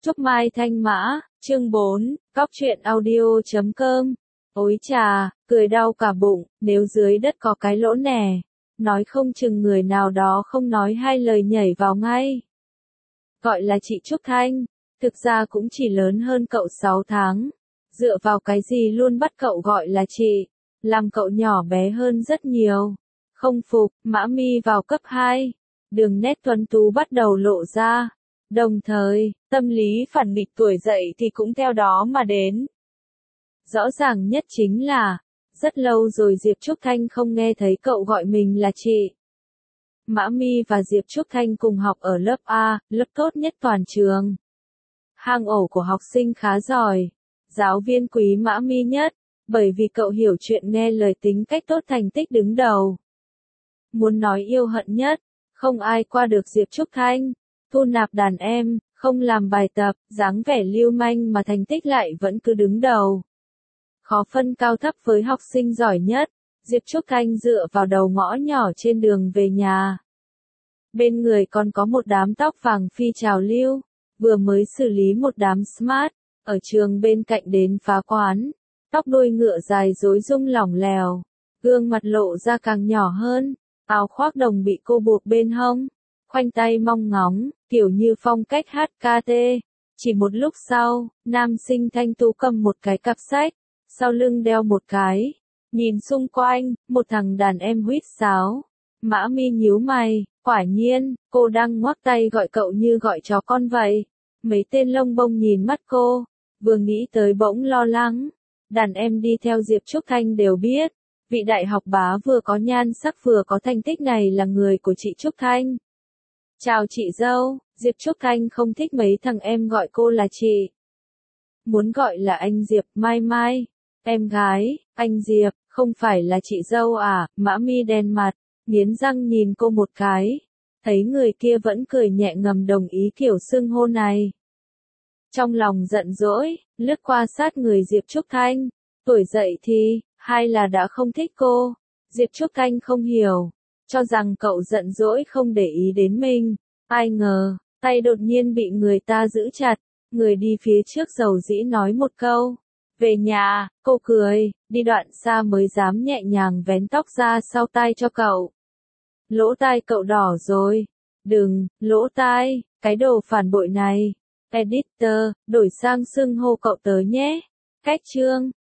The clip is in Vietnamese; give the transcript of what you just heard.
Trúc Mai Thanh Mã, chương 4, Cóc truyện audio.com. Ối chà, cười đau cả bụng, nếu dưới đất có cái lỗ nè, nói không chừng người nào đó không nói hai lời nhảy vào ngay. Gọi là chị Trúc Thanh, thực ra cũng chỉ lớn hơn cậu 6 tháng. Dựa vào cái gì luôn bắt cậu gọi là chị, làm cậu nhỏ bé hơn rất nhiều. Không phục, Mã Mi vào cấp 2, đường nét tuấn tú bắt đầu lộ ra. Đồng thời, tâm lý phản nghịch tuổi dậy thì cũng theo đó mà đến. Rõ ràng nhất chính là, rất lâu rồi Diệp Trúc Thanh không nghe thấy cậu gọi mình là chị. Mã Mi và Diệp Trúc Thanh cùng học ở lớp A, lớp tốt nhất toàn trường. Hang ổ của học sinh khá giỏi. Giáo viên quý Mã Mi nhất, bởi vì cậu hiểu chuyện nghe lời tính cách tốt thành tích đứng đầu. Muốn nói yêu hận nhất, không ai qua được Diệp Trúc Thanh. Thu nạp đàn em, không làm bài tập, dáng vẻ lưu manh mà thành tích lại vẫn cứ đứng đầu. Khó phân cao thấp với học sinh giỏi nhất, Diệp Trúc Thanh dựa vào đầu ngõ nhỏ trên đường về nhà. Bên người còn có một đám tóc vàng phi trào lưu, vừa mới xử lý một đám smart, ở trường bên cạnh đến phá quán. Tóc đuôi ngựa dài rối rung lỏng lẻo, gương mặt lộ ra càng nhỏ hơn, áo khoác đồng bị cô buộc bên hông. Khoanh tay mong ngóng, kiểu như phong cách HKT. Chỉ một lúc sau, nam sinh thanh tú cầm một cái cặp sách, sau lưng đeo một cái. Nhìn xung quanh, một thằng đàn em huýt sáo. Mã Mi nhíu mày, quả nhiên, cô đang ngoắc tay gọi cậu như gọi chó con vậy. Mấy tên lông bông nhìn mắt cô, vừa nghĩ tới bỗng lo lắng. Đàn em đi theo Diệp Trúc Thanh đều biết, vị đại học bá vừa có nhan sắc vừa có thành tích này là người của chị Trúc Thanh. Chào chị dâu, Diệp Trúc Thanh không thích mấy thằng em gọi cô là chị. Muốn gọi là anh Diệp, Mai Mai. Em gái, anh Diệp, không phải là chị dâu à? Mã Mi đen mặt, nghiến răng nhìn cô một cái. Thấy người kia vẫn cười nhẹ ngầm đồng ý kiểu xưng hô này. Trong lòng giận dỗi, lướt qua sát người Diệp Trúc Thanh. Tuổi dậy thì, hay là đã không thích cô? Diệp Trúc Thanh không hiểu, cho rằng cậu giận dỗi không để ý đến mình. Ai ngờ, tay đột nhiên bị người ta giữ chặt, người đi phía trước dầu dĩ nói một câu. Về nhà, cô cười, đi đoạn xa mới dám nhẹ nhàng vén tóc ra sau tai cho cậu. Lỗ tai cậu đỏ rồi. Đừng, lỗ tai, cái đồ phản bội này. Editor, đổi sang xưng hô cậu tớ nhé. Cách chương.